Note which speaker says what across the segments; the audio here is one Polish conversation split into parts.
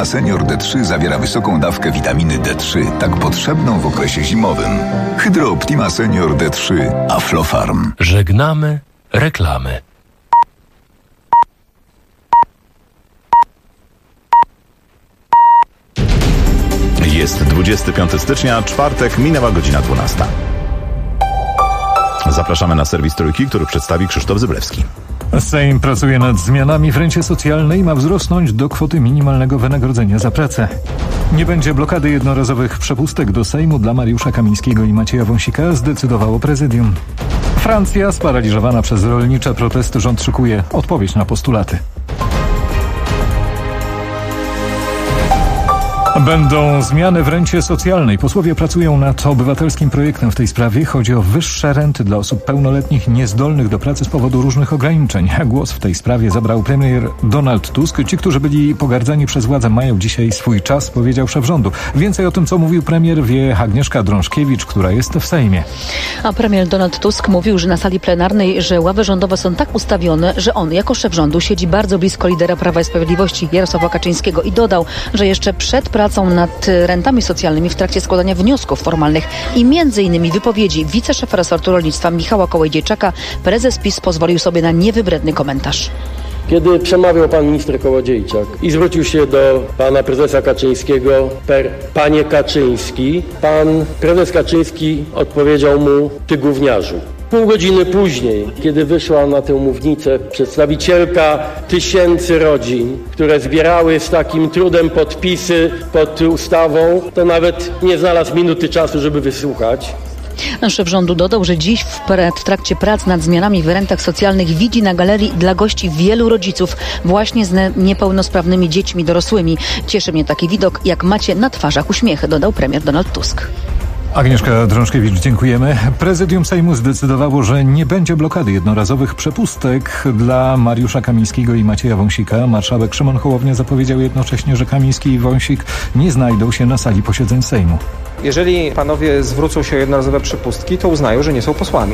Speaker 1: Senior D3 zawiera wysoką dawkę witaminy D3, tak potrzebną w okresie zimowym. Hydro Optima Senior D3 Aflofarm.
Speaker 2: Żegnamy reklamy.
Speaker 3: Jest 25 stycznia, czwartek, minęła godzina 12. Zapraszamy na serwis Trójki, który przedstawi Krzysztof Zyblewski.
Speaker 4: Sejm pracuje nad zmianami w rencie socjalnej, ma wzrosnąć do kwoty minimalnego wynagrodzenia za pracę. Nie będzie blokady jednorazowych przepustek do Sejmu dla Mariusza Kamińskiego i Macieja Wąsika, zdecydowało prezydium. Francja sparaliżowana przez rolnicze protesty, rząd szykuje odpowiedź na postulaty. Będą zmiany w rencie socjalnej. Posłowie pracują nad obywatelskim projektem w tej sprawie. Chodzi o wyższe renty dla osób pełnoletnich niezdolnych do pracy z powodu różnych ograniczeń. Głos w tej sprawie zabrał premier Donald Tusk. Ci, którzy byli pogardzani przez władzę, mają dzisiaj swój czas, powiedział szef rządu. Więcej o tym, co mówił premier, wie Agnieszka Drążkiewicz, która jest w Sejmie.
Speaker 5: A premier Donald Tusk mówił, że na sali plenarnej, że ławy rządowe są tak ustawione, że on jako szef rządu siedzi bardzo blisko lidera Prawa i Sprawiedliwości Jarosława Kaczyńskiego i dodał, że jeszcze przed pracą nad rentami socjalnymi w trakcie składania wniosków formalnych i m.in. wypowiedzi wiceszefa resortu rolnictwa Michała Kołodziejczaka prezes PiS pozwolił sobie na niewybredny komentarz.
Speaker 6: Kiedy przemawiał pan minister Kołodziejczak i zwrócił się do pana prezesa Kaczyńskiego panie Kaczyński, pan prezes Kaczyński odpowiedział mu: ty gówniarzu. Pół godziny później, kiedy wyszła na tę mównicę przedstawicielka tysięcy rodzin, które zbierały z takim trudem podpisy pod ustawą, to nawet nie znalazł minuty czasu, żeby wysłuchać.
Speaker 5: Szef rządu dodał, że dziś w trakcie prac nad zmianami w rentach socjalnych widzi na galerii dla gości wielu rodziców właśnie z niepełnosprawnymi dziećmi dorosłymi. Cieszy mnie taki widok, jak macie na twarzach uśmiechy, dodał premier Donald Tusk.
Speaker 4: Agnieszka Drążkiewicz, dziękujemy. Prezydium Sejmu zdecydowało, że nie będzie blokady jednorazowych przepustek dla Mariusza Kamińskiego i Macieja Wąsika. Marszałek Szymon Hołownia zapowiedział jednocześnie, że Kamiński i Wąsik nie znajdą się na sali posiedzeń Sejmu.
Speaker 7: Jeżeli panowie zwrócą się o jednorazowe przepustki, to uznają, że nie są posłami.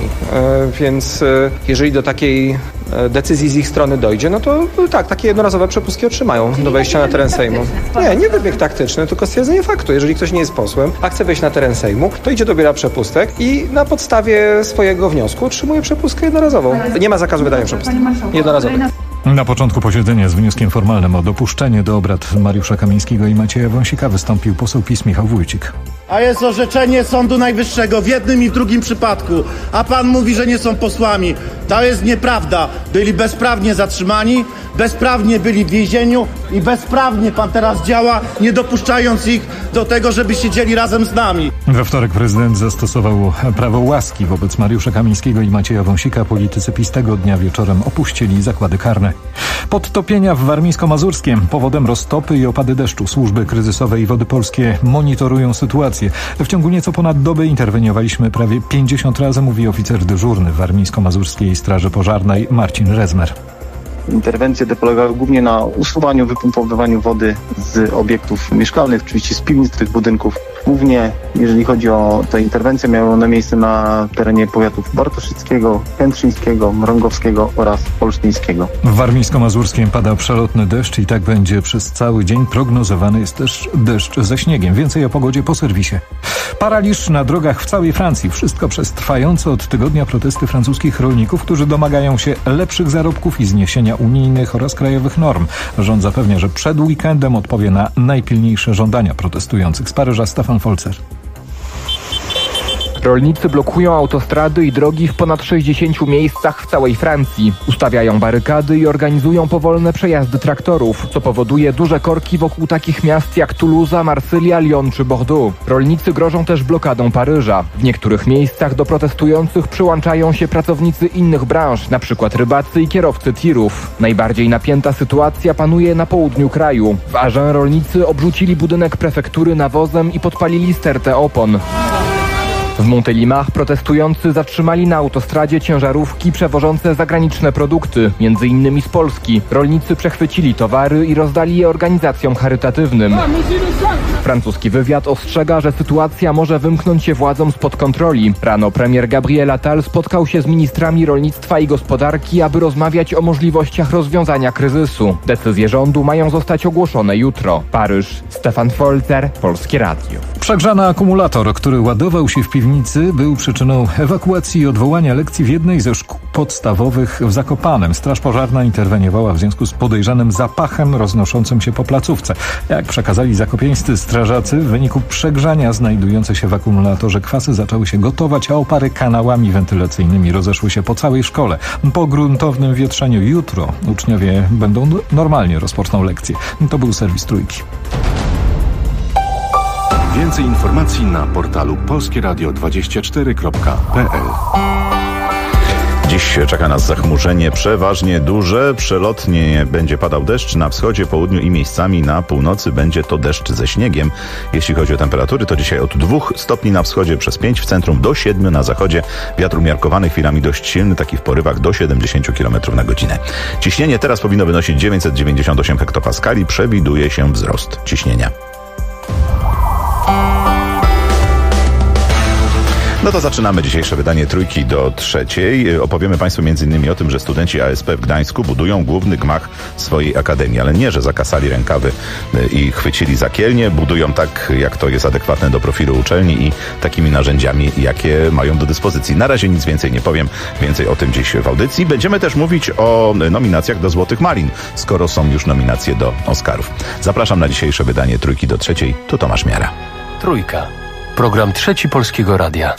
Speaker 7: Więc jeżeli do takiej decyzji z ich strony dojdzie, no to tak, takie jednorazowe przepustki otrzymają do wejścia na teren Sejmu. Nie wybieg taktyczny, tylko stwierdzenie faktu. Jeżeli ktoś nie jest posłem, a chce wejść na teren Sejmu, to idzie, dobiera przepustek i na podstawie swojego wniosku otrzymuje przepustkę jednorazową. Nie ma zakazu wydania przepustek jednorazowych.
Speaker 4: Na początku posiedzenia z wnioskiem formalnym o dopuszczenie do obrad Mariusza Kamińskiego i Macieja Wąsika wystąpił poseł PiS Michał Wójcik.
Speaker 8: A jest orzeczenie Sądu Najwyższego w jednym i w drugim przypadku, a pan mówi, że nie są posłami. To jest nieprawda. Byli bezprawnie zatrzymani, bezprawnie byli w więzieniu i bezprawnie pan teraz działa, nie dopuszczając ich do tego, żeby siedzieli razem z nami.
Speaker 4: We wtorek prezydent zastosował prawo łaski wobec Mariusza Kamińskiego i Macieja Wąsika. Politycy PiS tego dnia wieczorem opuścili zakłady karne. Podtopienia w Warmińsko-Mazurskiem. Powodem roztopy i opady deszczu. Służby kryzysowe i Wody Polskie monitorują sytuację. W ciągu nieco ponad doby interweniowaliśmy prawie 50 razy, mówi oficer dyżurny Warmińsko-Mazurskiej Straży Pożarnej Marcin Rezmer.
Speaker 9: Interwencje te polegały głównie na usuwaniu, wypompowywaniu wody z obiektów mieszkalnych, oczywiście z piwnic tych budynków. Głównie, jeżeli chodzi o te interwencje, miały one miejsce na terenie powiatów bartoszyckiego, kętrzyńskiego, mrągowskiego oraz olsztyńskiego.
Speaker 4: W Warmińsko-Mazurskiem pada przelotny deszcz i tak będzie przez cały dzień. Prognozowany jest też deszcz ze śniegiem. Więcej o pogodzie po serwisie. Paraliż na drogach w całej Francji. Wszystko przez trwające od tygodnia protesty francuskich rolników, którzy domagają się lepszych zarobków i zniesienia unijnych oraz krajowych norm. Rząd zapewnia, że przed weekendem odpowie na najpilniejsze żądania protestujących. Z Paryża Stefan Folzer.
Speaker 10: Rolnicy blokują autostrady i drogi w ponad 60 miejscach w całej Francji. Ustawiają barykady i organizują powolne przejazdy traktorów, co powoduje duże korki wokół takich miast jak Toulouse, Marsylia, Lyon czy Bordeaux. Rolnicy grożą też blokadą Paryża. W niektórych miejscach do protestujących przyłączają się pracownicy innych branż, np. rybacy i kierowcy tirów. Najbardziej napięta sytuacja panuje na południu kraju. W Agen rolnicy obrzucili budynek prefektury nawozem i podpalili stertę opon. W Montélimar protestujący zatrzymali na autostradzie ciężarówki przewożące zagraniczne produkty, m.in. z Polski. Rolnicy przechwycili towary i rozdali je organizacjom charytatywnym. Francuski wywiad ostrzega, że sytuacja może wymknąć się władzom spod kontroli. Rano premier Gabriel Attal spotkał się z ministrami rolnictwa i gospodarki, aby rozmawiać o możliwościach rozwiązania kryzysu. Decyzje rządu mają zostać ogłoszone jutro. Paryż, Stefan Folzer, Polskie Radio.
Speaker 4: Przegrzany akumulator, który ładował się w piwnicy, był przyczyną ewakuacji i odwołania lekcji w jednej ze szkół podstawowych w Zakopanem. Straż pożarna interweniowała w związku z podejrzanym zapachem roznoszącym się po placówce. Jak przekazali zakopieńscy strażacy, w wyniku przegrzania znajdujące się w akumulatorze kwasy zaczęły się gotować, a opary kanałami wentylacyjnymi rozeszły się po całej szkole. Po gruntownym wietrzeniu jutro uczniowie normalnie rozpoczną lekcje. To był serwis Trójki.
Speaker 11: Więcej informacji na portalu polskieradio24.pl.
Speaker 3: Dziś czeka nas zachmurzenie przeważnie duże, przelotnie będzie padał deszcz na wschodzie, południu i miejscami na północy będzie to deszcz ze śniegiem. Jeśli chodzi o temperatury, to dzisiaj od 2 stopni na wschodzie, przez 5 w centrum, do 7 na zachodzie. Wiatr umiarkowany, chwilami dość silny, taki w porywach do 70 km na godzinę. Ciśnienie teraz powinno wynosić 998 hektopaskali, przewiduje się wzrost ciśnienia. No to zaczynamy dzisiejsze wydanie Trójki do 3. Opowiemy Państwu m.in. o tym, że studenci ASP w Gdańsku budują główny gmach swojej akademii, ale nie, że zakasali rękawy i chwycili za kielnie, budują tak, jak to jest adekwatne do profilu uczelni i takimi narzędziami, jakie mają do dyspozycji. Na razie nic więcej nie powiem, więcej o tym dziś w audycji. Będziemy też mówić o nominacjach do Złotych Malin, skoro są już nominacje do Oscarów. Zapraszam na dzisiejsze wydanie Trójki do 3. Tu Tomasz Miara.
Speaker 2: Trójka. Program 3 Polskiego Radia.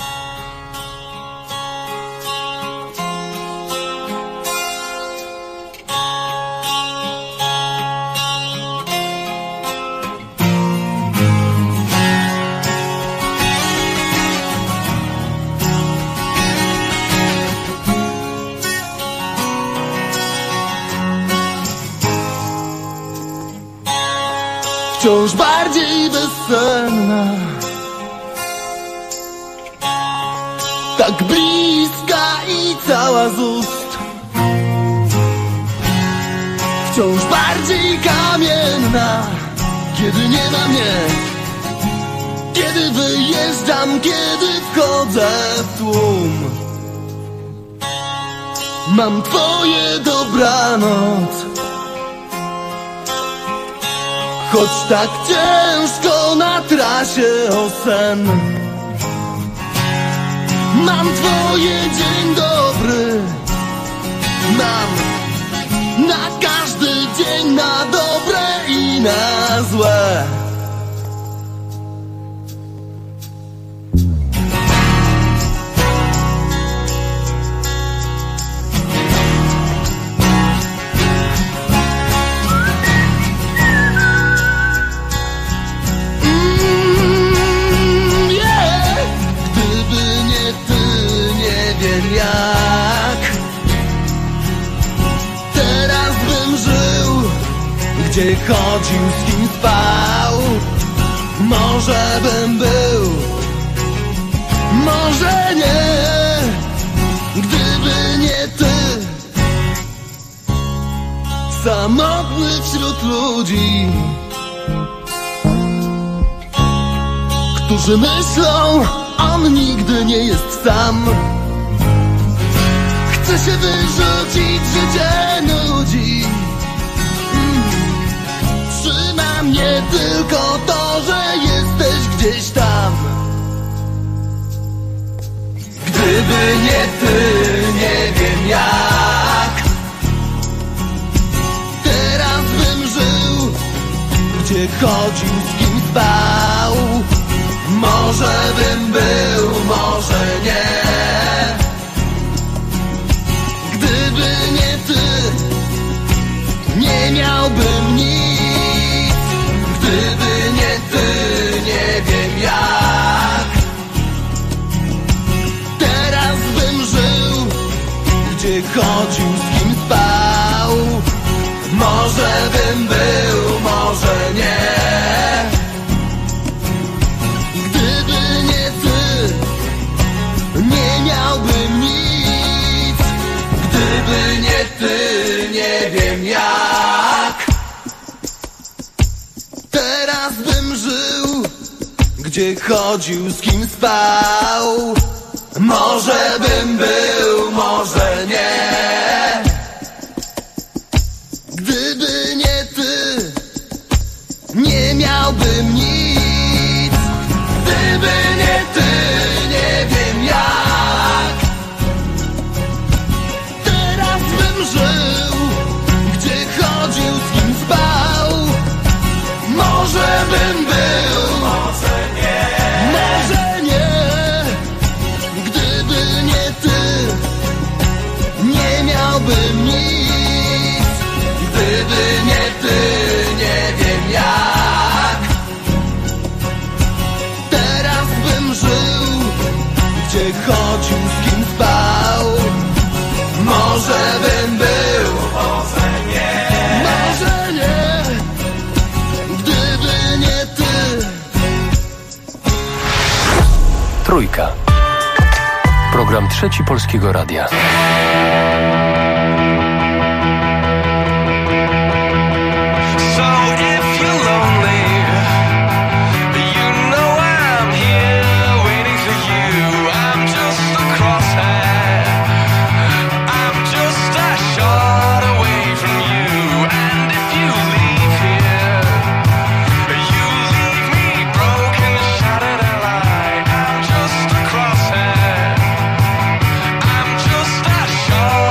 Speaker 12: Wciąż bardziej bezsenna, tak bliska i cała z ust. Wciąż bardziej kamienna, kiedy nie ma mnie, kiedy wyjeżdżam, kiedy wchodzę w tłum. Mam twoje dobranoc, choć tak ciężko na trasie o sen. Mam twoje dzień dobry, mam na każdy dzień, na dobre i na złe. Gdzie chodził, z kim spał, może bym był, może nie, gdyby nie ty. Samotny wśród ludzi, którzy myślą, on nigdy nie jest sam. Chce się wyrzucić, życie nudzi. Trzyma mnie tylko to, że jesteś gdzieś tam. Gdyby nie ty, nie wiem jak teraz bym żył, gdzie chodził, z kim spał. Może bym był, może nie. Gdyby nie ty, nie miałbym nic. Gdyby nie ty, nie wiem jak teraz bym żył, gdzie chodził, z kim spał. Może bym był, może nie. Gdyby nie ty, gdzie chodził, z kim spał. Może bym był, może nie. Gdyby nie ty, nie miałbym nic. Gdyby nie ty, nie wiem jak. Teraz bym żył, gdzie chodził, z kim spał. Może bym był, może nie. Może nie. Gdyby nie ty, nie miałbym nic. Gdyby nie ty, nie wiem jak. Teraz bym żył, gdzie chodził, z kim spał. Może bym był, może nie. Może nie. Gdyby nie ty.
Speaker 2: Trójka. Program Trzeci Polskiego Radia.
Speaker 13: Shot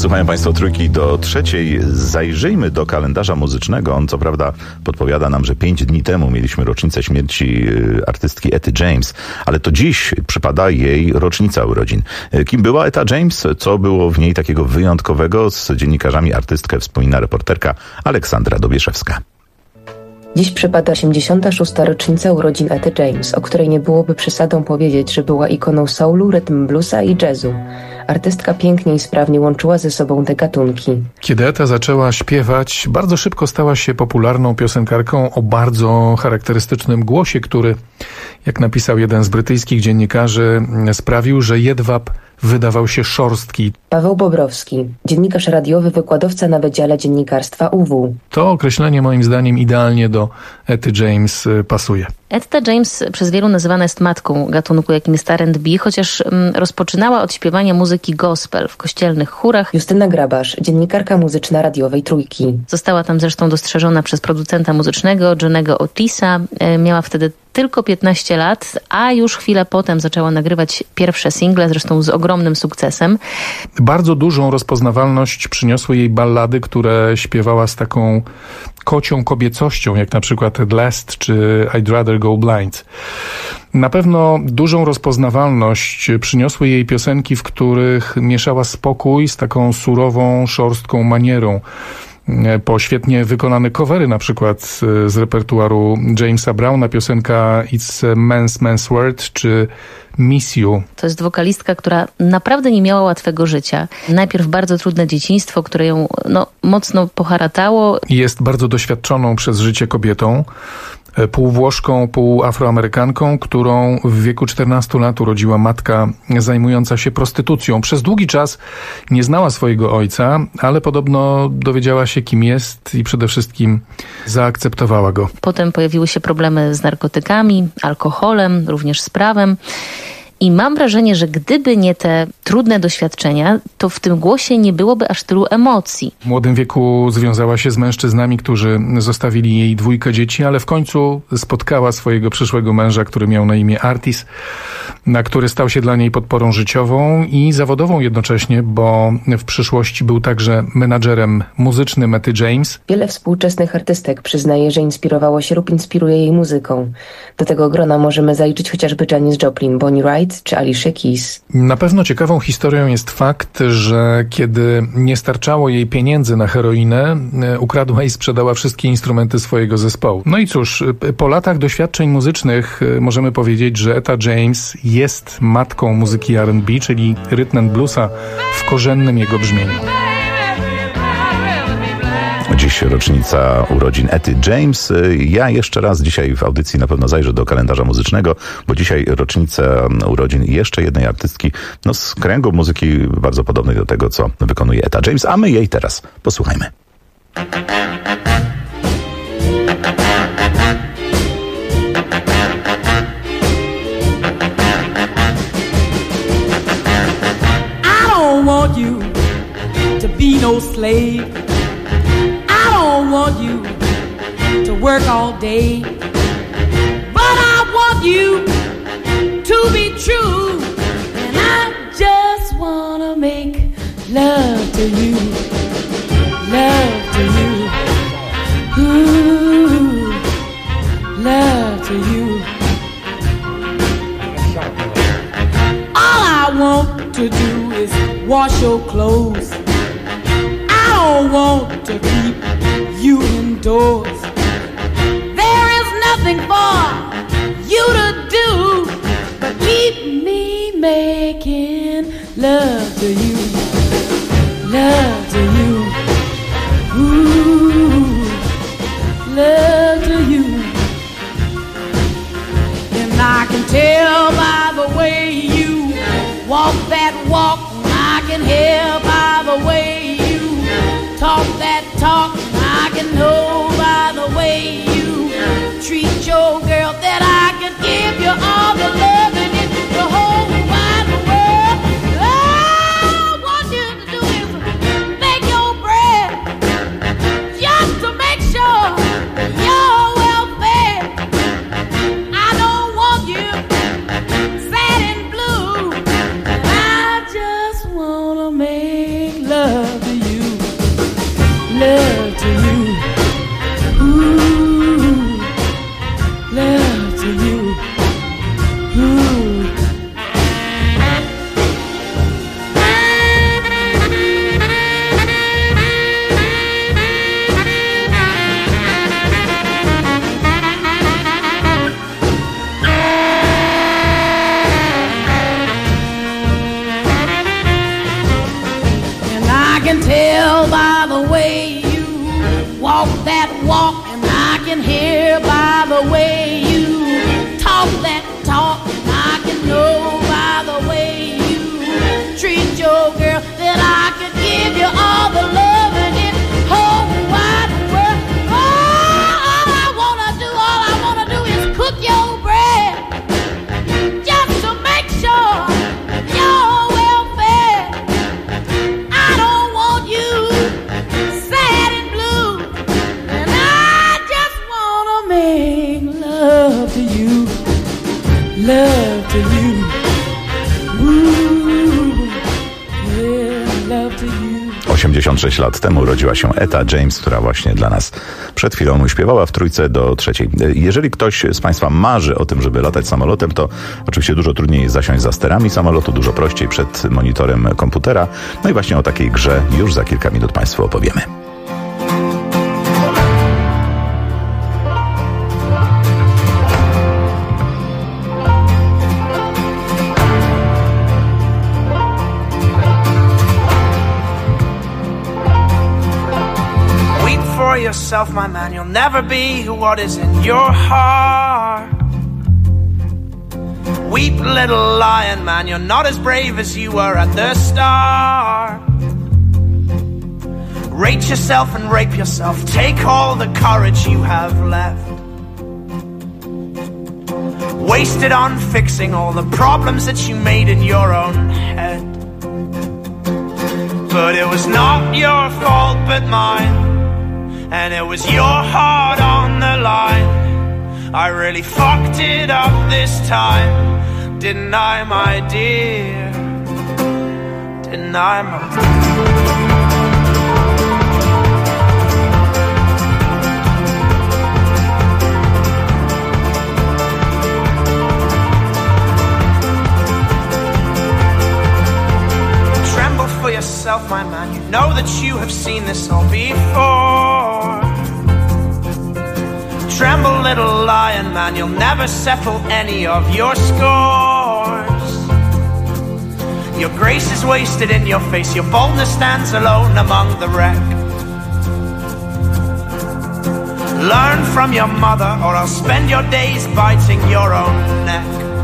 Speaker 3: Słuchają Państwo Trójki do trzeciej. Zajrzyjmy do kalendarza muzycznego. On co prawda podpowiada nam, że 5 dni temu mieliśmy rocznicę śmierci artystki Etty James, ale to dziś przypada jej rocznica urodzin. Kim była Etta James? Co było w niej takiego wyjątkowego? Z dziennikarzami artystkę wspomina reporterka Aleksandra Dobieszewska.
Speaker 13: Dziś przypada 86. rocznica urodzin Etty James, o której nie byłoby przesadą powiedzieć, że była ikoną soulu, rytm bluesa i jazzu. Artystka pięknie i sprawnie łączyła ze sobą te gatunki.
Speaker 14: Kiedy Etta zaczęła śpiewać, bardzo szybko stała się popularną piosenkarką o bardzo charakterystycznym głosie, który, jak napisał jeden z brytyjskich dziennikarzy, sprawił, że jedwab wydawał się szorstki.
Speaker 13: Paweł Bobrowski, dziennikarz radiowy, wykładowca na Wydziale Dziennikarstwa UW.
Speaker 14: To określenie moim zdaniem idealnie do Etty James pasuje.
Speaker 15: Etta James przez wielu nazywana jest matką gatunku, jakim jest R&B, chociaż rozpoczynała od śpiewania muzyki gospel w kościelnych chórach.
Speaker 13: Justyna Grabasz, dziennikarka muzyczna radiowej Trójki.
Speaker 15: Została tam zresztą dostrzeżona przez producenta muzycznego Johnego Otisa. Miała wtedy tylko 15 lat, a już chwilę potem zaczęła nagrywać pierwsze single, zresztą z ogromnym sukcesem.
Speaker 14: Bardzo dużą rozpoznawalność przyniosły jej ballady, które śpiewała z taką kocią kobiecością, jak na przykład At Last czy I'd Rather Go Blind. Na pewno dużą rozpoznawalność przyniosły jej piosenki, w których mieszała spokój z taką surową, szorstką manierą. Po świetnie wykonane covery, na przykład z repertuaru Jamesa Browna, piosenka It's a Man's Word czy Miss You.
Speaker 15: To jest wokalistka, która naprawdę nie miała łatwego życia. Najpierw bardzo trudne dzieciństwo, które ją mocno poharatało.
Speaker 14: Jest bardzo doświadczoną przez życie kobietą. Pół Włoszką, pół Afroamerykanką, którą w wieku 14 lat urodziła matka zajmująca się prostytucją. Przez długi czas nie znała swojego ojca, ale podobno dowiedziała się, kim jest i przede wszystkim zaakceptowała go.
Speaker 15: Potem pojawiły się problemy z narkotykami, alkoholem, również z prawem. I mam wrażenie, że gdyby nie te trudne doświadczenia, to w tym głosie nie byłoby aż tylu emocji.
Speaker 14: W młodym wieku związała się z mężczyznami, którzy zostawili jej 2 dzieci, ale w końcu spotkała swojego przyszłego męża, który miał na imię Artis, który stał się dla niej podporą życiową i zawodową jednocześnie, bo w przyszłości był także menadżerem muzycznym Etty James.
Speaker 13: Wiele współczesnych artystek przyznaje, że inspirowało się lub inspiruje jej muzyką. Do tego grona możemy zaliczyć chociażby Janis Joplin, Bonnie Wright czy Alicia Keys.
Speaker 14: Na pewno ciekawą historią jest fakt, że kiedy nie starczało jej pieniędzy na heroinę, ukradła i sprzedała wszystkie instrumenty swojego zespołu. No i cóż, po latach doświadczeń muzycznych możemy powiedzieć, że Etta James jest matką muzyki R&B, czyli rytm and bluesa w korzennym jego brzmieniu.
Speaker 3: Dziś rocznica urodzin Etty James. Ja jeszcze raz dzisiaj w audycji na pewno zajrzę do kalendarza muzycznego, bo dzisiaj rocznica urodzin jeszcze jednej artystki z kręgu muzyki bardzo podobnej do tego, co wykonuje Etta James, a my jej teraz posłuchajmy.
Speaker 16: I don't want you to be no slave. I don't want you to work all day, but I want you to be true, and I just wanna make love to you, ooh, love to you. All I want to do is wash your clothes. I don't want to keep you indoors. There is nothing for you to do but keep me making love to you, ooh, love to you. And I can tell by the way you walk that walk, I can hear by the way you talk that talk, I can know by the walk that walk, and I can hear by the way you talk that talk, and I can know by the way you treat your girl that I could give you all the love in this whole wide world. All I wanna do is cook your bread, just to make sure you're welfare. I don't want you sad and blue, and I just wanna make love to you, love to you. Ooh, yeah, love to you.
Speaker 3: 86 lat temu urodziła się Etta James, która właśnie dla nas przed chwilą śpiewała w Trójce do trzeciej. Jeżeli ktoś z Państwa marzy o tym, żeby latać samolotem, to oczywiście dużo trudniej jest zasiąść za sterami samolotu, dużo prościej przed monitorem komputera. No i właśnie o takiej grze już za kilka minut Państwu opowiemy.
Speaker 17: Yourself, my man, you'll never be what is in your heart. Weep, little lion man, you're not as brave as you were at the start. Rate yourself and rape yourself, take all the courage you have left. Waste it on fixing all the problems that you made in your own head. But it was not your fault but mine, and it was your heart on the line. I really fucked it up this time, didn't I, my dear? Didn't I, my Tremble for yourself, my man, you know that you have seen this all before. Tremble, little lion man, you'll never settle any of your scores. Your grace is wasted in your face, your boldness stands alone among the wreck. Learn from your mother, or I'll spend your days biting your own neck.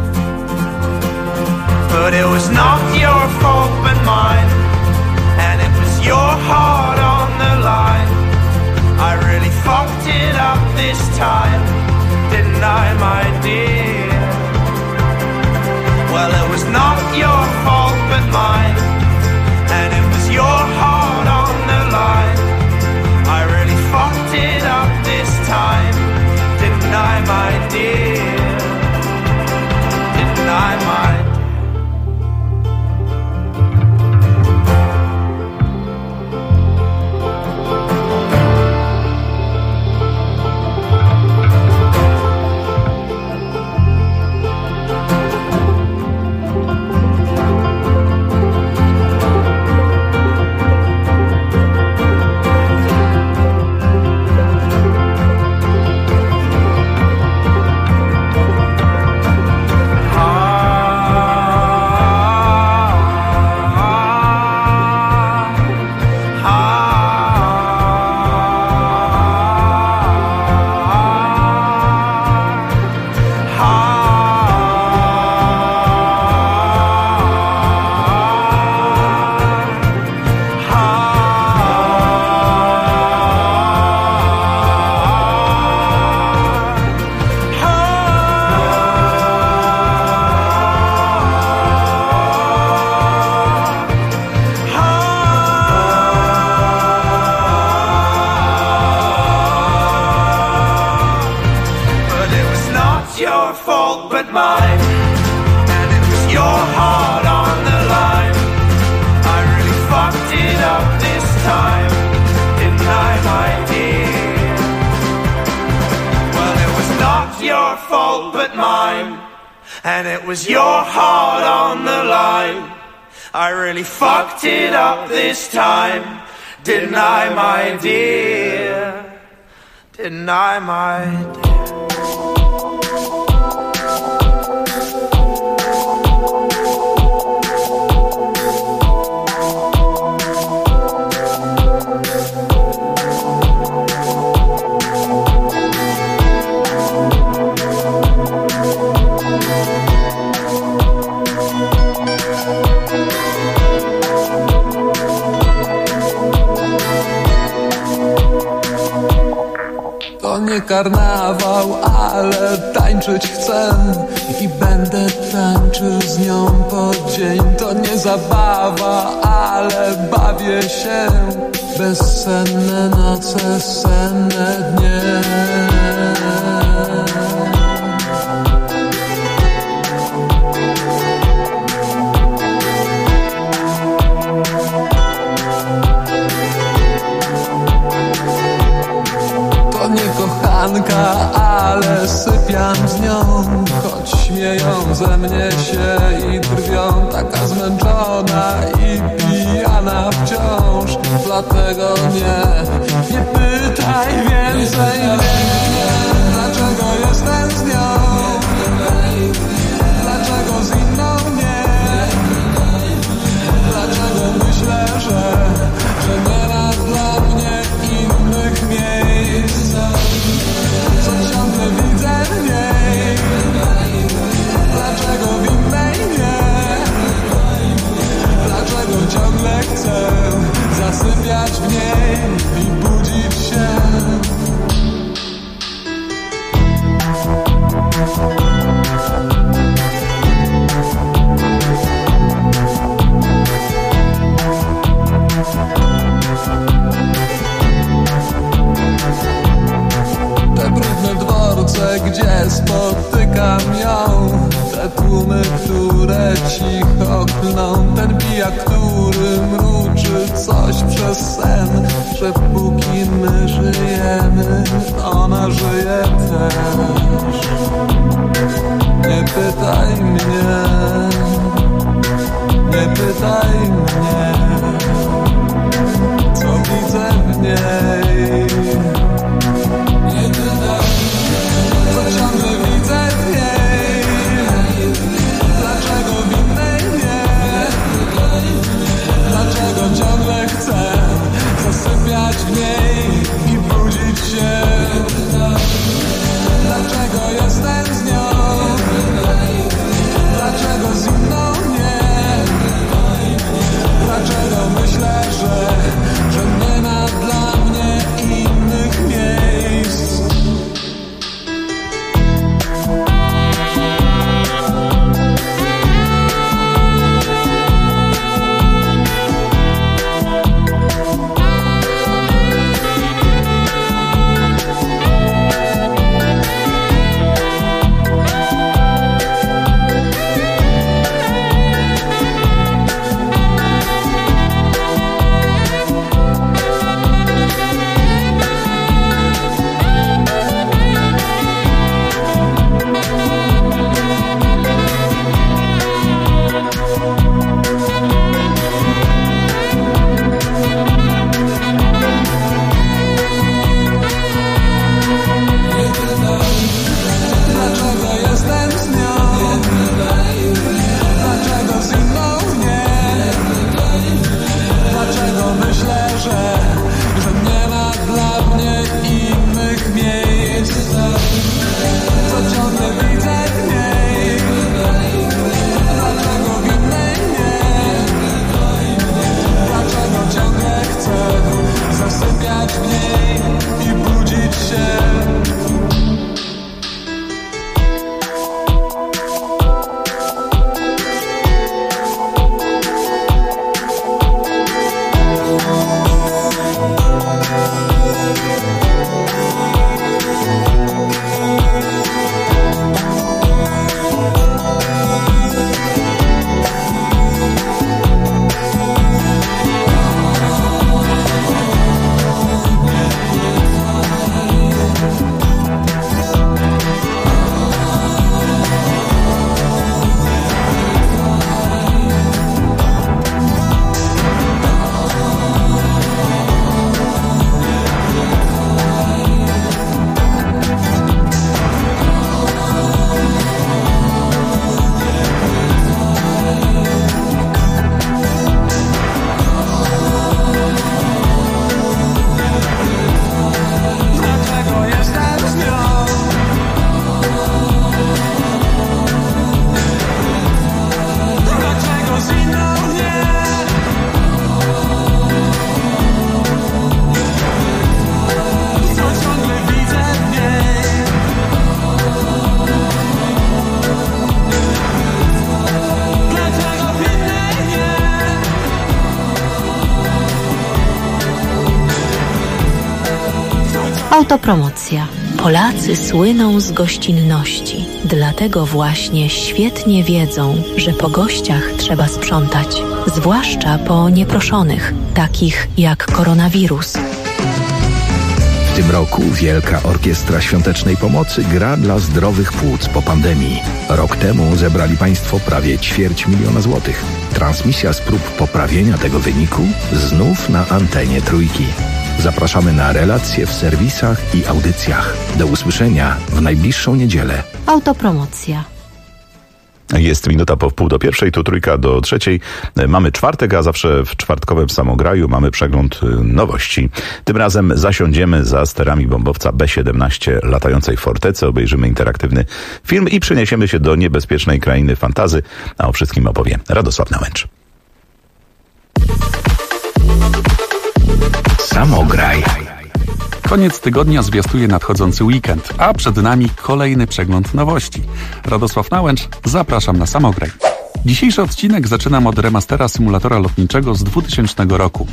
Speaker 17: But it was not your fault but mine, and it was your heart on the line. I really fucked it up this time, didn't I, my dear? Well, it was not your fault but mine, and it was your heart on the line. I really fucked it up this time, didn't I, my dear? Didn't I, my dear? And it was your heart on the line. I really fucked it up this time, didn't I, my dear? Didn't I, my dear?
Speaker 18: nie karnawał, ale tańczyć chcę i będę tańczył z nią po dzień. To nie zabawa, ale bawię się. Bezsenne noce, senne dnie. To nie kochanka, ale sypiam z nią. Choć śmieją ze mnie się i drwią. Taka zmęczona i pijana wciąż. Dlatego nie pytaj więcej mnie. Dlaczego jestem z nią? Dlaczego z inną nie? Dlaczego myślę, że nie ma dla mnie innych miejsc? Co ciągle widzę w niej? Dlaczego w innej nie? Dlaczego ciągle chcę zasypiać w niej i budzić się? Te brudne dworce, gdzie spotykam ją, te tłumy, które cicho klną, ten pijak, który mruczy coś przez sen, że póki my żyjemy, ona żyje też. Nie pytaj mnie, nie pytaj mnie, co widzę w niej. Nie pytaj mnie, co ciągle widzę w niej. Dlaczego w innej nie? Dlaczego ciągle chcę zasypiać w niej i budzić się? Dlaczego jestem z nią? Dlaczego z inną nie? Dlaczego myślę, że nie ma dla mnie innych miejsc? Dlaczego jestem z nią? Dlaczego z inną nie? Dlaczego myślę, że nie ma dla mnie innych miejsc? Co ciągle widzę w niej? Dlaczego w innej nie? Dlaczego ciągle chcę zasypiać w niej i budzić się?
Speaker 19: Autopromocja. Polacy słyną z gościnności. Dlatego właśnie świetnie wiedzą, że po gościach trzeba sprzątać. Zwłaszcza po nieproszonych, takich jak koronawirus.
Speaker 20: W tym roku Wielka Orkiestra Świątecznej Pomocy gra dla zdrowych płuc po pandemii. Rok temu zebrali Państwo prawie 250 000 złotych. Transmisja z prób poprawienia tego wyniku znów na antenie Trójki. Zapraszamy na relacje w serwisach i audycjach. Do usłyszenia w najbliższą niedzielę.
Speaker 19: Autopromocja.
Speaker 3: Jest minuta po 12:30, tu 1:03. Mamy czwartek, a zawsze w czwartkowym samograju mamy przegląd nowości. Tym razem zasiądziemy za sterami bombowca B-17 latającej fortecy, obejrzymy interaktywny film i przeniesiemy się do niebezpiecznej krainy fantazy, a o wszystkim opowie Radosław Nałęcz.
Speaker 20: Samograj.
Speaker 21: Koniec tygodnia zwiastuje nadchodzący weekend, a przed nami kolejny przegląd nowości. Radosław Nałęcz, zapraszam na Samograj. Dzisiejszy odcinek zaczynam od remastera symulatora lotniczego z 2000 roku.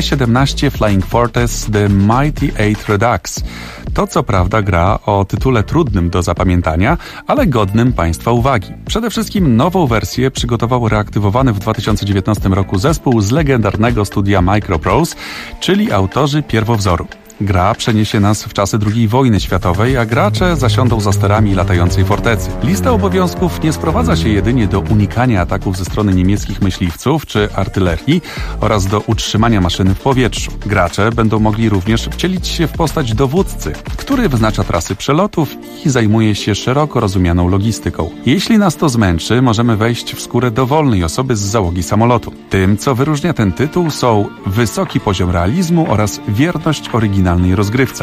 Speaker 21: B-17 Flying Fortress The Mighty Eight Redux. To co prawda gra o tytule trudnym do zapamiętania, ale godnym Państwa uwagi. Przede wszystkim nową wersję przygotował reaktywowany w 2019 roku zespół z legendarnego studia Microprose, czyli autorzy pierwowzoru. Gra przeniesie nas w czasy II wojny światowej, a gracze zasiądą za sterami latającej fortecy. Lista obowiązków nie sprowadza się jedynie do unikania ataków ze strony niemieckich myśliwców czy artylerii oraz do utrzymania maszyny w powietrzu. Gracze będą mogli również wcielić się w postać dowódcy, który wyznacza trasy przelotów i zajmuje się szeroko rozumianą logistyką. Jeśli nas to zmęczy, możemy wejść w skórę dowolnej osoby z załogi samolotu. Tym, co wyróżnia ten tytuł, są wysoki poziom realizmu oraz wierność oryginalnej rozgrywce.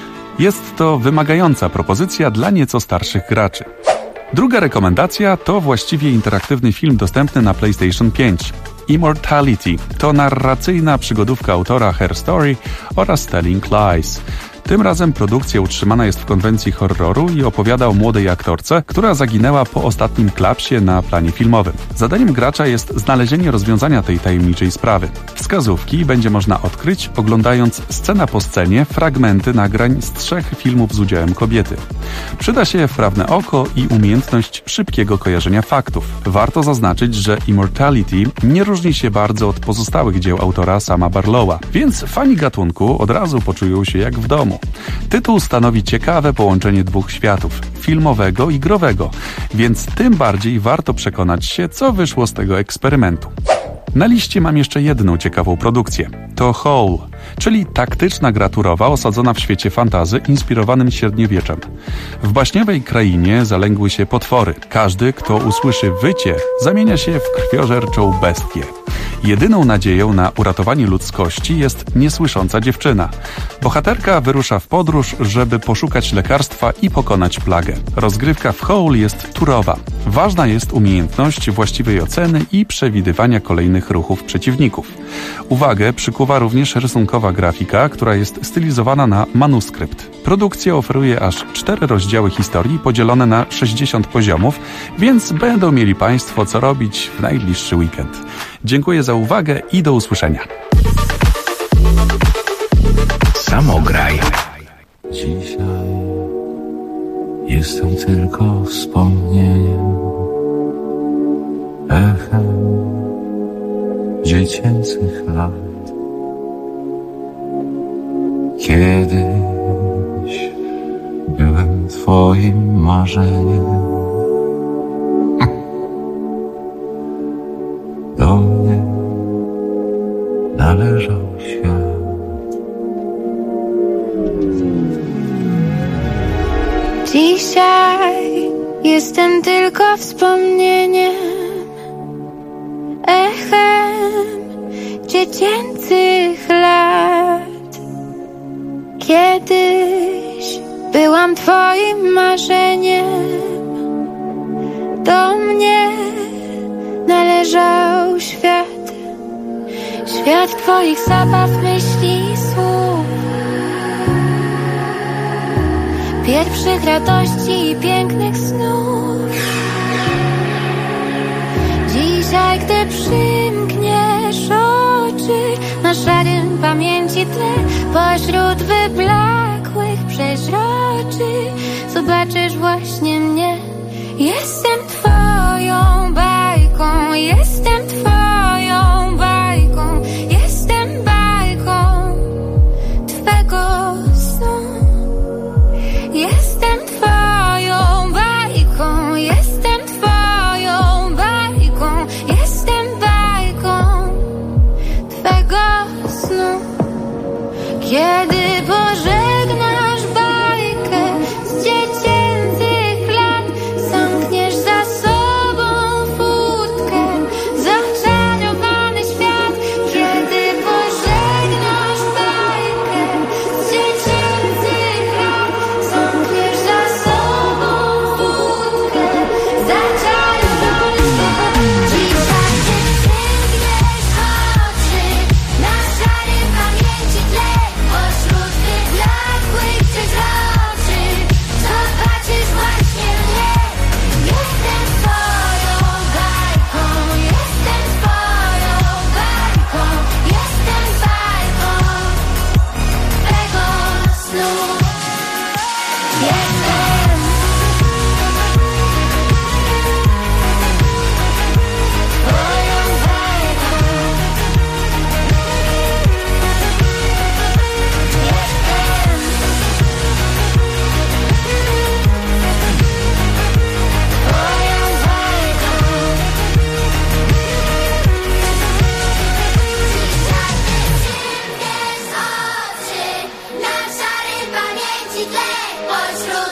Speaker 21: Jest to wymagająca propozycja dla nieco starszych graczy. Druga rekomendacja to właściwie interaktywny film dostępny na PlayStation 5. Immortality to narracyjna przygodówka autora Her Story oraz Telling Lies. Tym razem produkcja utrzymana jest w konwencji horroru i opowiada o młodej aktorce, która zaginęła po ostatnim klapsie na planie filmowym. Zadaniem gracza jest znalezienie rozwiązania tej tajemniczej sprawy. Wskazówki będzie można odkryć, oglądając scena po scenie fragmenty nagrań z 3 filmów z udziałem kobiety. Przyda się wprawne oko i umiejętność szybkiego kojarzenia faktów. Warto zaznaczyć, że Immortality nie różni się bardzo od pozostałych dzieł autora Sama Barlowa, więc fani gatunku od razu poczują się jak w domu. Tytuł stanowi ciekawe połączenie dwóch światów, filmowego i growego, więc tym bardziej warto przekonać się, co wyszło z tego eksperymentu. Na liście mam jeszcze jedną ciekawą produkcję. To Howl, czyli taktyczna gra turowa osadzona w świecie fantazy inspirowanym średniowieczem. W baśniowej krainie zalęgły się potwory. Każdy, kto usłyszy wycie, zamienia się w krwiożerczą bestię. Jedyną nadzieją na uratowanie ludzkości jest niesłysząca dziewczyna. Bohaterka wyrusza w podróż, żeby poszukać lekarstwa i pokonać plagę. Rozgrywka w Howl jest turowa. Ważna jest umiejętność właściwej oceny i przewidywania kolejnych ruchów przeciwników. Uwagę przykuwa również rysunkowa grafika, która jest stylizowana na manuskrypt. Produkcja oferuje aż 4 rozdziały historii podzielone na 60 poziomów, więc będą mieli Państwo co robić w najbliższy weekend. Dziękuję za uwagę i do usłyszenia.
Speaker 20: Samograj.
Speaker 18: Dzisiaj jestem tylko wspomnieniem, echem dziecięcych lat. Kiedyś byłem twoim marzeniem. Do mnie należał świat.
Speaker 22: Dzisiaj jestem tylko wspomnieniem, echem dziecięcych lat. Kiedyś byłam twoim marzeniem, do mnie należał świat. Świat twoich zabaw, myśli i słów, pierwszych radości i pięknych snów. Dzisiaj, gdy przymkniesz oczy na szarym pamięci tle, pośród wyblakłych przeźroczy, zobaczysz właśnie mnie. Jestem twoją bajką, jestem twoją bajką, jestem bajką twego snu. Jestem twoją bajką, jestem twoją bajką, jestem bajką twego snu. Kiedy pożegnasz bajkę z dziecięcych lat, zamkniesz za sobą furtkę, zaczarowany świat. Kiedy pożegnasz bajkę z dziecięcych lat, zamkniesz za sobą furtkę, zaczarowany świat. Dzisiaj przymkniesz oczy na szarym pamięci tle, pośród wyblakłych przezroczy zobaczysz właśnie mnie. Jestem twoją bajką, jestem twoją bajką, jestem bajką twego snu. Jestem twoją bajką. Na szarym pamięci tle, pośród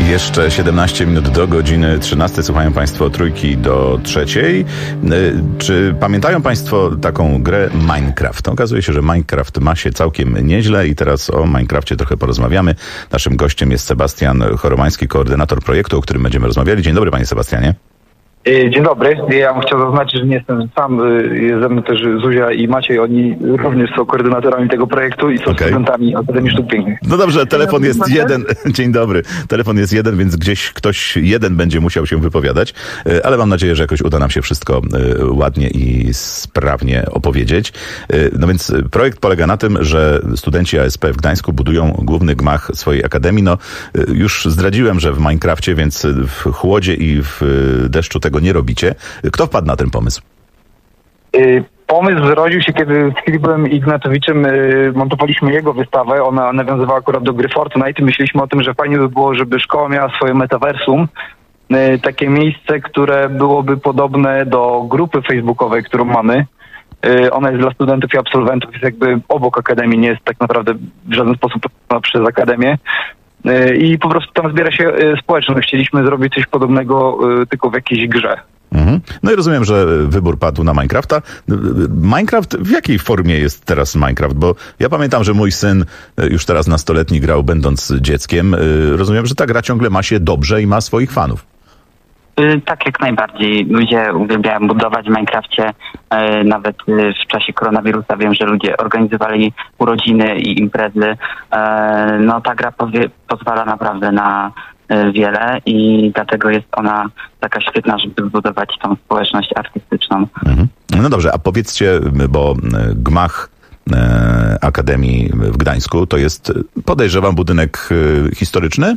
Speaker 3: Jeszcze 17 minut do godziny 13. Słuchają Państwo Trójki do 3. Czy pamiętają Państwo taką grę Minecraft? Okazuje się, że Minecraft ma się całkiem nieźle i teraz o Minecrafcie trochę porozmawiamy. Naszym gościem jest Sebastian Choromański, koordynator projektu, o którym będziemy rozmawiali. Dzień dobry, panie Sebastianie.
Speaker 1: Dzień dobry. Ja bym chciał zaznaczyć, że nie jestem sam. Jest ze mną też Zuzia i Maciej. Oni również są koordynatorami tego projektu i są studentami Akademii Sztuk Pięknych.
Speaker 3: No dobrze, telefon jest jeden. Dzień dobry. Telefon jest jeden, więc gdzieś ktoś jeden będzie musiał się wypowiadać, ale mam nadzieję, że jakoś uda nam się wszystko ładnie i sprawnie opowiedzieć. No więc projekt polega na tym, że studenci ASP w Gdańsku budują główny gmach swojej akademii. No już zdradziłem, że w Minecrafcie, więc w chłodzie i w deszczu tego nie robicie. Kto wpadł na ten pomysł?
Speaker 1: Pomysł zrodził się, kiedy z Filipem Ignatowiczem montowaliśmy jego wystawę. Ona nawiązywała akurat do gry Fortnite i myśleliśmy o tym, że fajnie by było, żeby szkoła miała swoje metaversum. Takie miejsce, które byłoby podobne do grupy facebookowej, którą mamy. Ona jest dla studentów i absolwentów, jest jakby obok akademii, nie jest tak naprawdę w żaden sposób przez akademię. I po prostu tam zbiera się społeczność. Chcieliśmy zrobić coś podobnego, tylko w jakiejś grze.
Speaker 3: No i rozumiem, że wybór padł na Minecrafta. Minecraft, w jakiej formie jest teraz Minecraft? Bo ja pamiętam, że mój syn już teraz nastoletni grał, będąc dzieckiem. Rozumiem, że ta gra ciągle ma się dobrze i ma swoich fanów.
Speaker 6: Tak, jak najbardziej. Ludzie uwielbiają budować w Minecrafcie. Nawet w czasie koronawirusa wiem, że ludzie organizowali urodziny i imprezy. No ta gra pozwala naprawdę na wiele i dlatego jest ona taka świetna, żeby zbudować tą społeczność artystyczną.
Speaker 3: No dobrze, a powiedzcie, bo gmach Akademii w Gdańsku to jest, podejrzewam, budynek historyczny?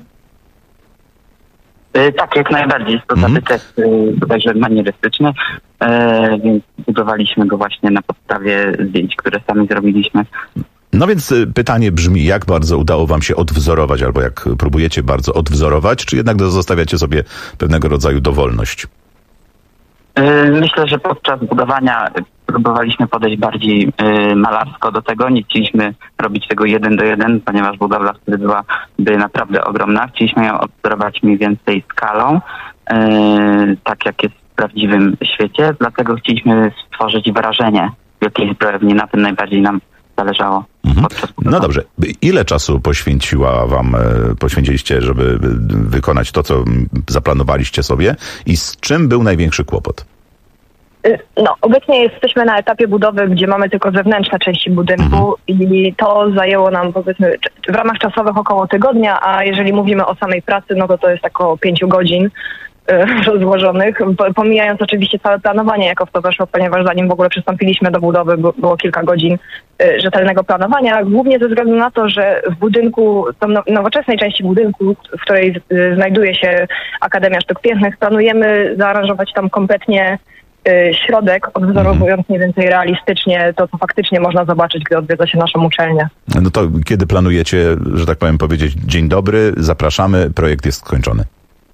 Speaker 6: Tak, jak najbardziej. Jest to zabytek bodajże manierystyczny, więc budowaliśmy go właśnie na podstawie zdjęć, które sami zrobiliśmy.
Speaker 3: No więc pytanie brzmi, jak bardzo udało wam się odwzorować, albo jak próbujecie bardzo odwzorować, czy jednak zostawiacie sobie pewnego rodzaju dowolność?
Speaker 6: Myślę, że podczas budowania próbowaliśmy podejść bardziej malarsko do tego. Nie chcieliśmy robić tego 1:1, ponieważ budowla wtedy byłaby naprawdę ogromna. Chcieliśmy ją odwzorować mniej więcej skalą, tak jak jest w prawdziwym świecie. Dlatego chcieliśmy stworzyć wrażenie jakiejś zbrojowni. Na tym najbardziej nam zależało.
Speaker 3: No dobrze. Ile czasu poświęciliście, żeby wykonać to, co zaplanowaliście sobie i z czym był największy kłopot?
Speaker 23: No, obecnie jesteśmy na etapie budowy, gdzie mamy tylko zewnętrzne części budynku i to zajęło nam, powiedzmy, w ramach czasowych około tygodnia, a jeżeli mówimy o samej pracy, no to jest około 5 godzin rozłożonych, pomijając oczywiście całe planowanie, jako w to weszło, ponieważ zanim w ogóle przystąpiliśmy do budowy, było kilka godzin rzetelnego planowania, głównie ze względu na to, że w budynku, w nowoczesnej części budynku, w której znajduje się Akademia Sztuk Pięknych, planujemy zaaranżować tam kompletnie środek, odwzorowując mniej więcej realistycznie to, co faktycznie można zobaczyć, gdy odwiedza się naszą uczelnię.
Speaker 3: No to kiedy planujecie, że tak powiem, powiedzieć dzień dobry, zapraszamy, projekt jest skończony?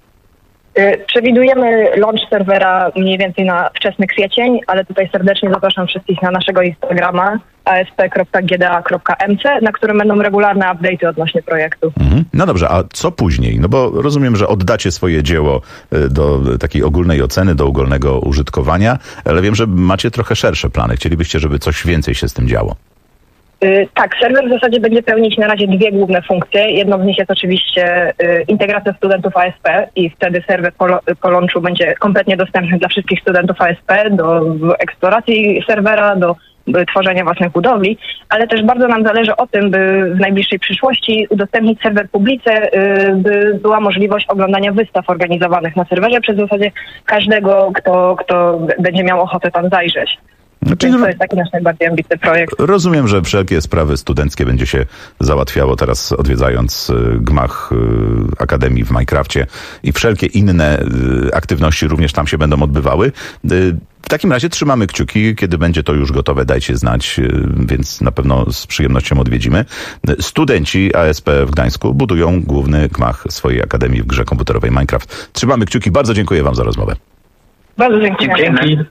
Speaker 23: Przewidujemy launch serwera mniej więcej na wczesny kwiecień, ale tutaj serdecznie zapraszam wszystkich na naszego Instagrama asp.gda.mc, na którym będą regularne update'y odnośnie projektu.
Speaker 3: No dobrze, a co później? No bo rozumiem, że oddacie swoje dzieło do takiej ogólnej oceny, do ogólnego użytkowania, ale wiem, że macie trochę szersze plany. Chcielibyście, żeby coś więcej się z tym działo.
Speaker 23: Tak, serwer w zasadzie będzie pełnić na razie 2 główne funkcje. Jedną z nich jest oczywiście integracja studentów ASP i wtedy serwer po launchu będzie kompletnie dostępny dla wszystkich studentów ASP do eksploracji serwera, do tworzenia własnych budowli, ale też bardzo nam zależy o tym, by w najbliższej przyszłości udostępnić serwer publice, by była możliwość oglądania wystaw organizowanych na serwerze przez w zasadzie każdego, kto będzie miał ochotę tam zajrzeć. Czyli to jest taki nasz najbardziej ambitny projekt.
Speaker 3: Rozumiem, że wszelkie sprawy studenckie będzie się załatwiało teraz, odwiedzając gmach Akademii w Minecrafcie i wszelkie inne aktywności również tam się będą odbywały. W takim razie trzymamy kciuki, kiedy będzie to już gotowe, dajcie znać, więc na pewno z przyjemnością odwiedzimy. Studenci ASP w Gdańsku budują główny gmach swojej Akademii w grze komputerowej Minecraft. Trzymamy kciuki, bardzo dziękuję wam za rozmowę.
Speaker 23: Bardzo dziękuję.
Speaker 1: Dzięki.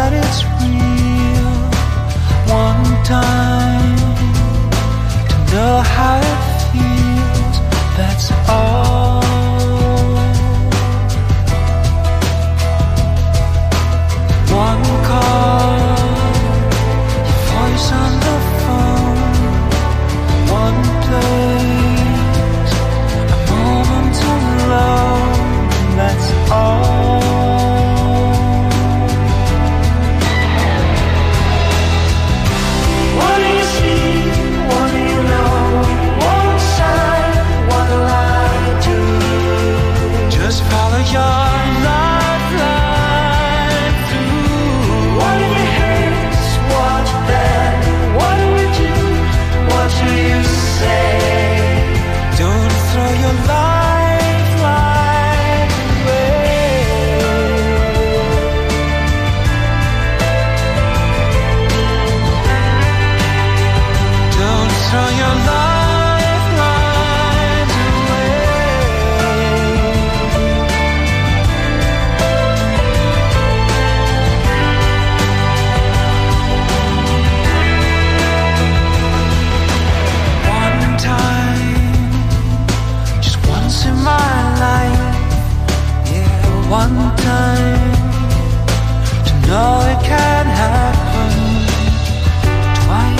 Speaker 12: that it's real. One time to know how it feels, that's all. One call, your voice on the phone. One place, a moment alone, that's all. What do you see? What do you know? One side, what do I do? Just follow your lifeline through. What do you hate? What then? What do we do? What do you say? Don't throw your lifeline away. Don't throw your lifelines away. One time, just once in my life, yeah, one time to know it can happen twice.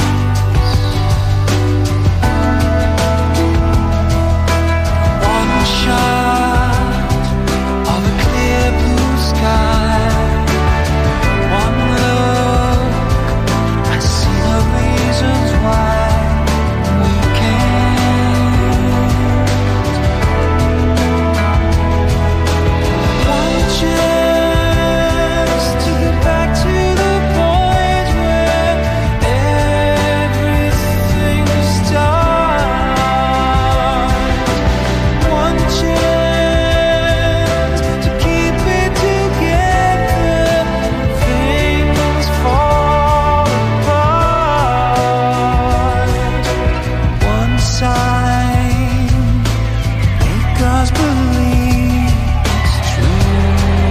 Speaker 12: One shot of a clear blue sky, one look, I see the reasons why we can't. One chance to get back to the point where everything starts. One chance to keep it together. Things fall apart. One sign, make us believe it's true.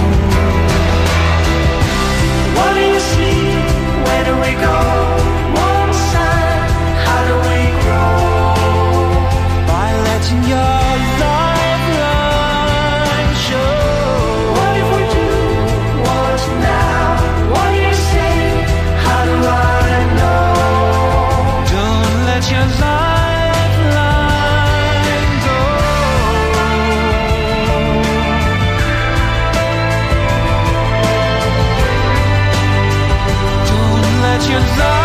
Speaker 12: What do you see? Where do we go? One sign, how do we grow? By letting your lifeline show. What if we do? What now? What do you say? How do I know? Don't let your lifeline go. Don't let your lifeline go.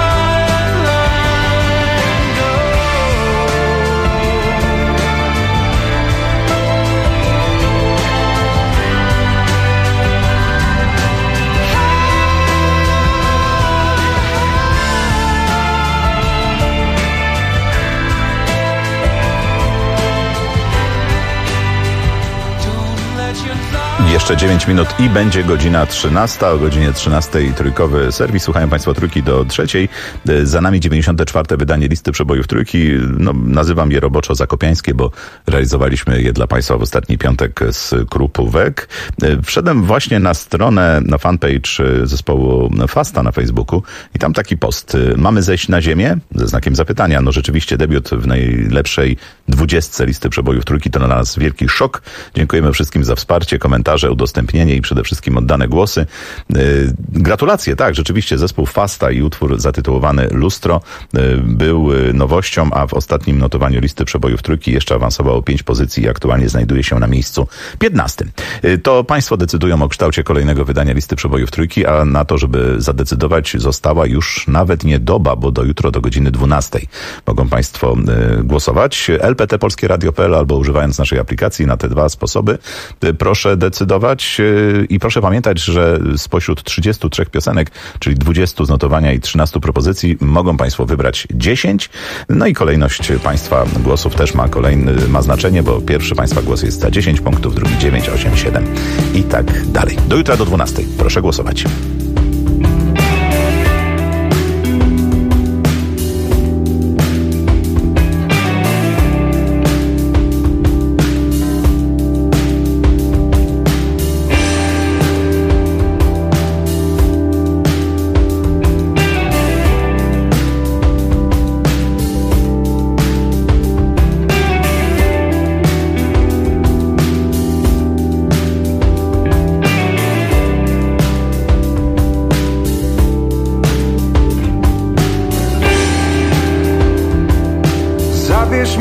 Speaker 3: Jeszcze 9 minut i będzie godzina 13. O godzinie 13 trójkowy serwis. Słuchają Państwo Trójki do 3. Za nami 94. wydanie listy przebojów Trójki. No, nazywam je roboczo zakopiańskie, bo realizowaliśmy je dla Państwa w ostatni piątek z Krupówek. Wszedłem właśnie na stronę, na fanpage zespołu Fasta na Facebooku i tam taki post. Mamy zejść na ziemię? Ze znakiem zapytania. No rzeczywiście debiut w najlepszej 20 listy przebojów Trójki to dla nas wielki szok. Dziękujemy wszystkim za wsparcie, komentarze, udostępnienie i przede wszystkim oddane głosy. Gratulacje, tak, rzeczywiście zespół Fasta i utwór zatytułowany Lustro był nowością, a w ostatnim notowaniu listy przebojów Trójki jeszcze awansował o 5 pozycji i aktualnie znajduje się na miejscu 15. To Państwo decydują o kształcie kolejnego wydania listy przebojów Trójki, a na to, żeby zadecydować, została już nawet nie doba, bo do jutro do godziny 12 mogą Państwo głosować. lpt.polskieradio.pl albo używając naszej aplikacji na te dwa sposoby. Proszę decydować i proszę pamiętać, że spośród 33 piosenek, czyli 20 z notowania i 13 propozycji, mogą Państwo wybrać 10. No i kolejność Państwa głosów też ma znaczenie, bo pierwszy Państwa głos jest za 10 punktów, drugi 9, 8, 7 i tak dalej. Do jutra do 12. Proszę głosować.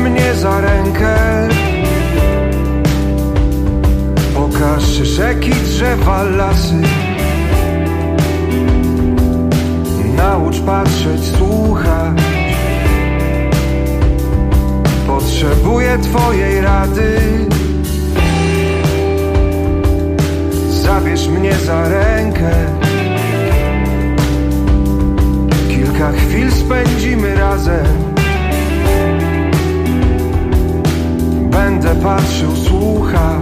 Speaker 5: mnie za rękę. Pokaż rzeki, drzewa, lasy. Naucz patrzeć, słuchać. Potrzebuję twojej rady. Zabierz mnie za rękę. Kilka chwil spędzimy razem. Będę patrzył, słuchał.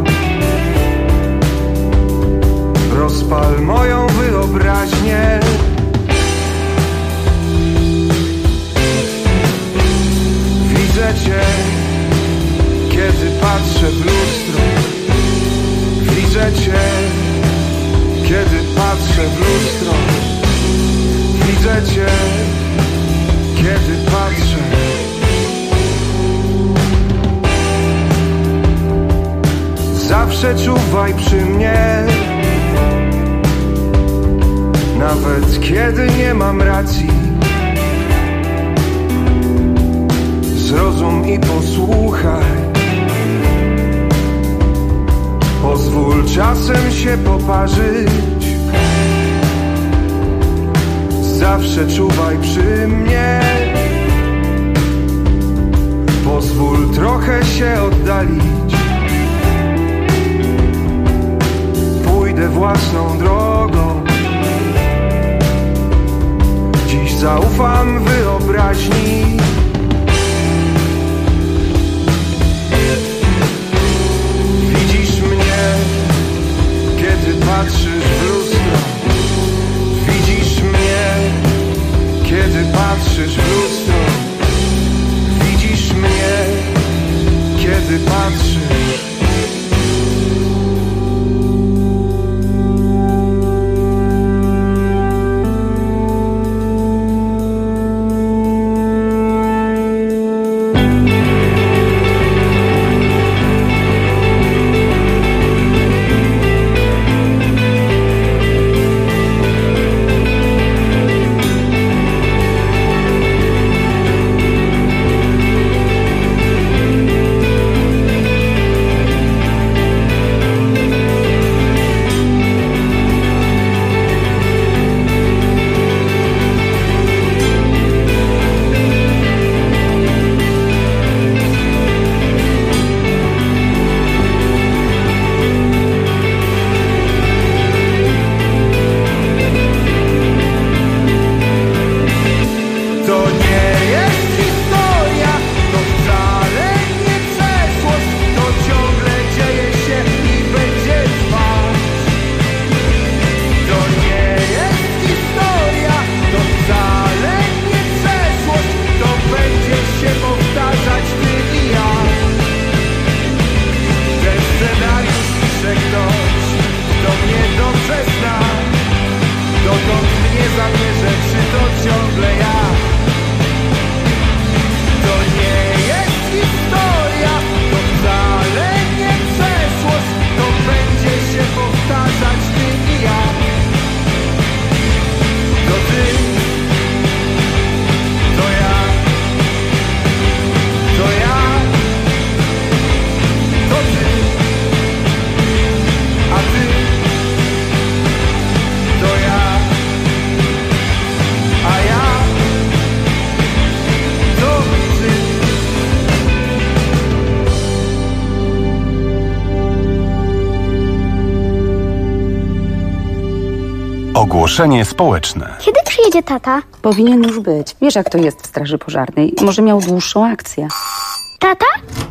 Speaker 5: Rozpal moją wyobraźnię. Widzę cię, kiedy patrzę w lustro. Widzę cię, kiedy patrzę w lustro. Widzę cię, kiedy patrzę. Zawsze czuwaj przy mnie. Nawet kiedy nie mam racji. Zrozum i posłuchaj. Pozwól czasem się poparzyć. Zawsze czuwaj przy mnie. Pozwól trochę się oddalić. Pójdę własną drogą. Dziś zaufam wyobraźni. Widzisz mnie, kiedy patrzysz w lustro. Widzisz mnie, kiedy patrzysz w lustro. Widzisz mnie, kiedy patrzysz.
Speaker 11: Ogłoszenie społeczne.
Speaker 7: Kiedy przyjedzie tata?
Speaker 8: Powinien już być. Wiesz, jak to jest w straży pożarnej. Może miał dłuższą akcję.
Speaker 7: Tata?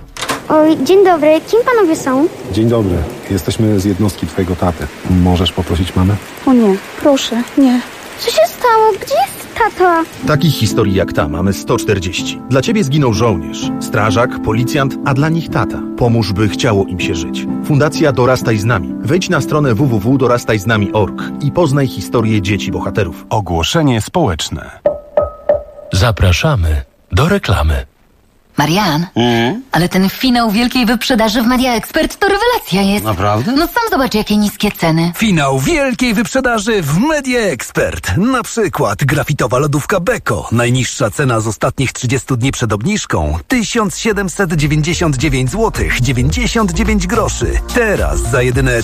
Speaker 7: Oj, dzień dobry. Kim panowie są?
Speaker 24: Dzień dobry. Jesteśmy z jednostki twojego taty. Możesz poprosić mamę?
Speaker 8: O nie, proszę, nie.
Speaker 7: Co się stało? Gdzie jest tata?
Speaker 25: Takich historii jak ta mamy 140. Dla ciebie zginął żołnierz, strażak, policjant, a dla nich tata. Pomóż, by chciało im się żyć. Fundacja Dorastaj z nami. Wejdź na stronę www.dorastajznami.org i poznaj historię dzieci bohaterów.
Speaker 11: Ogłoszenie społeczne.
Speaker 2: Zapraszamy do reklamy.
Speaker 4: Marian, ale ten finał wielkiej wyprzedaży w Media Expert to rewelacja jest.
Speaker 9: Naprawdę?
Speaker 4: No sam zobacz, jakie niskie ceny.
Speaker 9: Finał wielkiej wyprzedaży w Media Expert. Na przykład grafitowa lodówka Beko. Najniższa cena z ostatnich 30 dni przed obniżką 1799 zł 99 groszy. Teraz za jedyne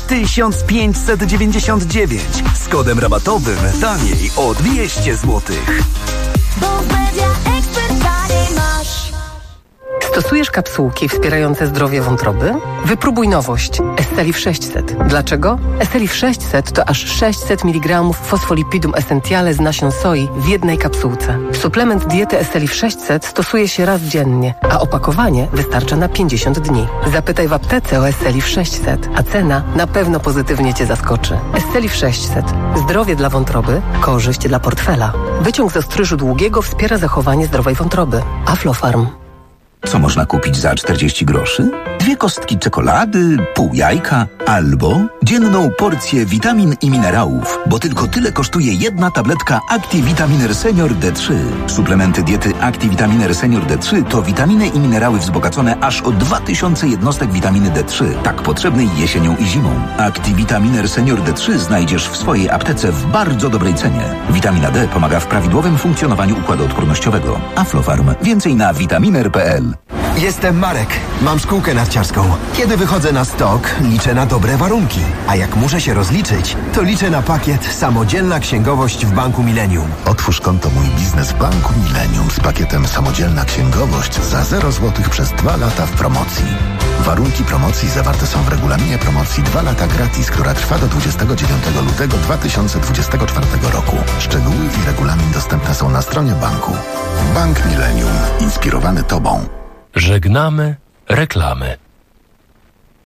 Speaker 9: 1599 z kodem rabatowym taniej o 200 zł.
Speaker 10: Bo w Media Expert taniej masz.
Speaker 13: Stosujesz kapsułki wspierające zdrowie wątroby? Wypróbuj nowość Estelif 600. Dlaczego? Estelif 600 to aż 600 mg fosfolipidum essentiale z nasion soi w jednej kapsułce. Suplement diety Estelif 600 stosuje się raz dziennie, a opakowanie wystarcza na 50 dni. Zapytaj w aptece o Estelif 600, a cena na pewno pozytywnie Cię zaskoczy. Estelif 600. Zdrowie dla wątroby, korzyść dla portfela. Wyciąg z ostryżu długiego wspiera zachowanie zdrowej wątroby. Aflofarm.
Speaker 15: Co można kupić za 40 groszy? 2 kostki czekolady, pół jajka albo dzienną porcję witamin i minerałów, bo tylko tyle kosztuje jedna tabletka ActiVitaminer Senior D3. Suplementy diety ActiVitaminer Senior D3 to witaminy i minerały wzbogacone aż o 2000 jednostek witaminy D3, tak potrzebnej jesienią i zimą. ActiVitaminer Senior D3 znajdziesz w swojej aptece w bardzo dobrej cenie. Witamina D pomaga w prawidłowym funkcjonowaniu układu odpornościowego. Aflofarm. Więcej na vitaminer.pl.
Speaker 26: Jestem Marek. Mam szkółkę narciarską. Kiedy wychodzę na stok, liczę na dobre warunki. A jak muszę się rozliczyć, to liczę na pakiet Samodzielna Księgowość w Banku Millennium.
Speaker 27: Otwórz konto Mój Biznes w Banku Millennium z pakietem Samodzielna Księgowość za 0 zł przez 2 lata w promocji. Warunki promocji zawarte są w regulaminie promocji 2 lata gratis, która trwa do 29 lutego 2024 roku. Szczegóły i regulamin dostępne są na stronie banku. Bank Millennium. Inspirowany Tobą.
Speaker 2: Żegnamy reklamy.